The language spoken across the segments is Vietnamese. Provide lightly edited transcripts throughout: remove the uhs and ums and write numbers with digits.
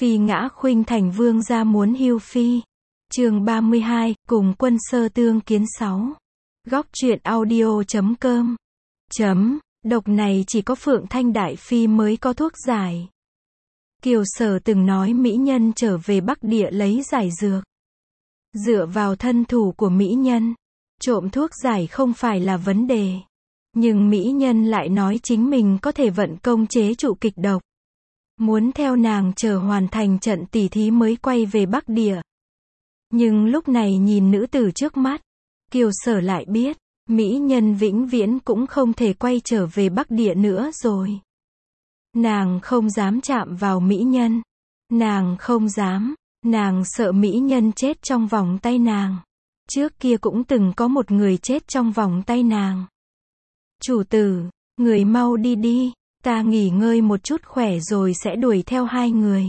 Phi ngã khuynh thành vương gia muốn hưu phi. Chương 32, cùng quân sơ tương kiến 6. Góc truyện audio.com. Độc này chỉ có Phượng Thanh Đại Phi mới có thuốc giải. Kiều Sở từng nói mỹ nhân trở về Bắc Địa lấy giải dược. Dựa vào thân thủ của mỹ nhân, trộm thuốc giải không phải là vấn đề. Nhưng mỹ nhân lại nói chính mình có thể vận công chế trụ kịch độc. Muốn theo nàng chờ hoàn thành trận tỉ thí mới quay về Bắc Địa. Nhưng lúc này nhìn nữ tử trước mắt, Kiều Sở lại biết, mỹ nhân vĩnh viễn cũng không thể quay trở về Bắc Địa nữa rồi. Nàng không dám chạm vào mỹ nhân. Nàng không dám, nàng sợ mỹ nhân chết trong vòng tay nàng. Trước kia cũng từng có một người chết trong vòng tay nàng. Chủ tử, người mau đi đi, ta nghỉ ngơi một chút khỏe rồi sẽ đuổi theo hai người.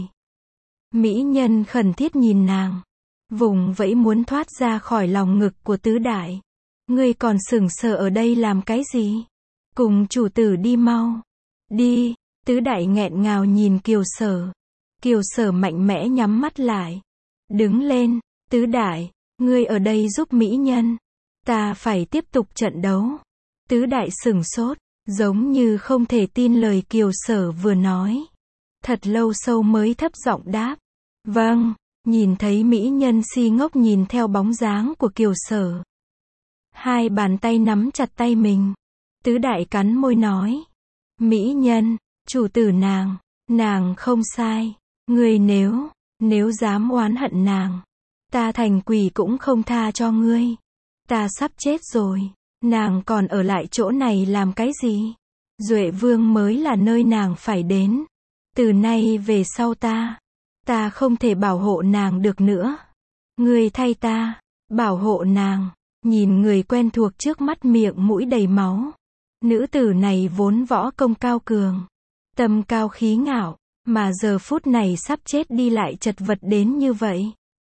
Mỹ nhân khẩn thiết nhìn nàng, vùng vẫy muốn thoát ra khỏi lòng ngực của tứ đại. Ngươi còn sững sờ ở đây làm cái gì? Cùng chủ tử đi mau. Đi, tứ đại nghẹn ngào nhìn Kiều Sở. Kiều Sở mạnh mẽ nhắm mắt lại. Đứng lên, tứ đại, ngươi ở đây giúp mỹ nhân. Ta phải tiếp tục trận đấu. Tứ đại sửng sốt, giống như không thể tin lời Kiều Sở vừa nói. Thật lâu sau mới thấp giọng đáp. Vâng, nhìn thấy mỹ nhân si ngốc nhìn theo bóng dáng của Kiều Sở. Hai bàn tay nắm chặt tay mình. Tứ đại cắn môi nói. Mỹ nhân, chủ tử nàng không sai. Ngươi nếu dám oán hận nàng, ta thành quỷ cũng không tha cho ngươi. Ta sắp chết rồi, nàng còn ở lại chỗ này làm cái gì? Duệ Vương mới là nơi nàng phải đến. Từ nay về sau ta không thể bảo hộ nàng được nữa. Ngươi thay ta, bảo hộ nàng. Nhìn người quen thuộc trước mắt miệng mũi đầy máu. Nữ tử này vốn võ công cao cường, tâm cao khí ngạo, mà giờ phút này sắp chết đi lại chật vật đến như vậy.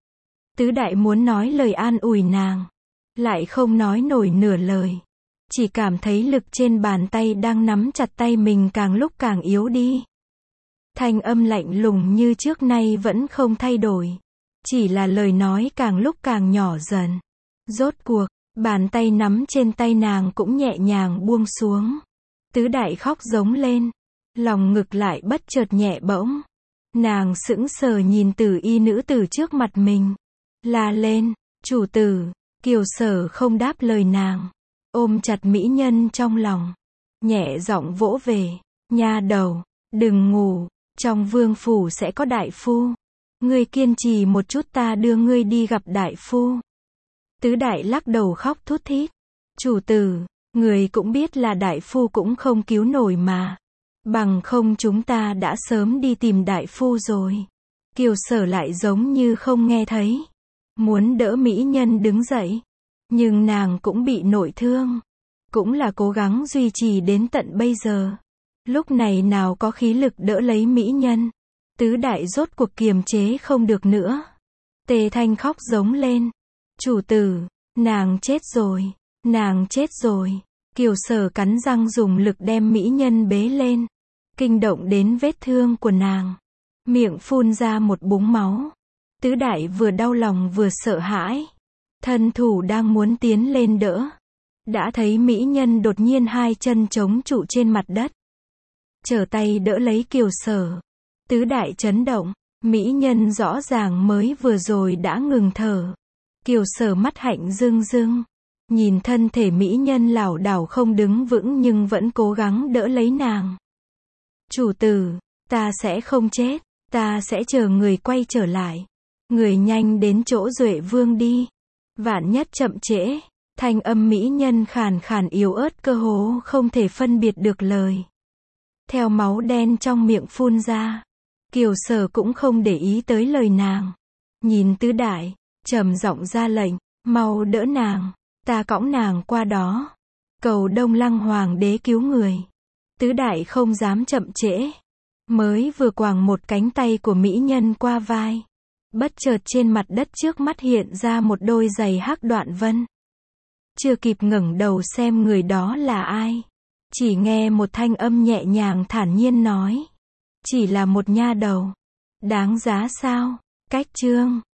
Tứ đại muốn nói lời an ủi nàng, lại không nói nổi nửa lời. Chỉ cảm thấy lực trên bàn tay đang nắm chặt tay mình càng lúc càng yếu đi. Thanh âm lạnh lùng như trước nay vẫn không thay đổi. Chỉ là lời nói càng lúc càng nhỏ dần. Rốt cuộc, bàn tay nắm trên tay nàng cũng nhẹ nhàng buông xuống. Tứ đại khóc giống lên. Lòng ngực lại bất chợt nhẹ bỗng. Nàng sững sờ nhìn tử y nữ tử trước mặt mình. La lên, chủ tử. Kiều Sở không đáp lời nàng. Ôm chặt mỹ nhân trong lòng. Nhẹ giọng vỗ về. Nha đầu, đừng ngủ. Trong vương phủ sẽ có đại phu. Ngươi kiên trì một chút ta đưa ngươi đi gặp đại phu. Tứ đại lắc đầu khóc thút thít. Chủ tử, người cũng biết là đại phu cũng không cứu nổi mà. Bằng không chúng ta đã sớm đi tìm đại phu rồi. Kiều Sở lại giống như không nghe thấy. Muốn đỡ mỹ nhân đứng dậy. Nhưng nàng cũng bị nội thương. Cũng là cố gắng duy trì đến tận bây giờ. Lúc này nào có khí lực đỡ lấy mỹ nhân. Tứ đại rốt cuộc kiềm chế không được nữa. Tề Thanh khóc giống lên. Chủ tử, nàng chết rồi, nàng chết rồi. Kiều Sở cắn răng dùng lực đem mỹ nhân bế lên. Kinh động đến vết thương của nàng. Miệng phun ra một búng máu. Tứ đại vừa đau lòng vừa sợ hãi. Thân thủ đang muốn tiến lên đỡ. Đã thấy mỹ nhân đột nhiên hai chân chống trụ trên mặt đất. Trở tay đỡ lấy Kiều Sở. Tứ đại chấn động. Mỹ nhân rõ ràng mới vừa rồi đã ngừng thở. Kiều Sở mắt hạnh rưng rưng. Nhìn thân thể mỹ nhân lảo đảo không đứng vững nhưng vẫn cố gắng đỡ lấy nàng. Chủ tử, ta sẽ không chết. Ta sẽ chờ người quay trở lại. Người nhanh đến chỗ Duệ Vương đi. Vạn nhất chậm trễ. Thanh âm mỹ nhân khàn khàn yếu ớt cơ hồ không thể phân biệt được lời. Theo máu đen trong miệng phun ra. Kiều Sở cũng không để ý tới lời nàng. Nhìn tứ đại, trầm giọng ra lệnh, mau đỡ nàng, ta cõng nàng qua đó. Cầu Đông Lăng hoàng đế cứu người. Tứ đại không dám chậm trễ. Mới vừa quàng một cánh tay của mỹ nhân qua vai. Bất chợt trên mặt đất trước mắt hiện ra một đôi giày hắc đoạn vân. Chưa kịp ngẩng đầu xem người đó là ai. Chỉ nghe một thanh âm nhẹ nhàng thản nhiên nói. Chỉ là một nha đầu. Đáng giá sao? Cách chương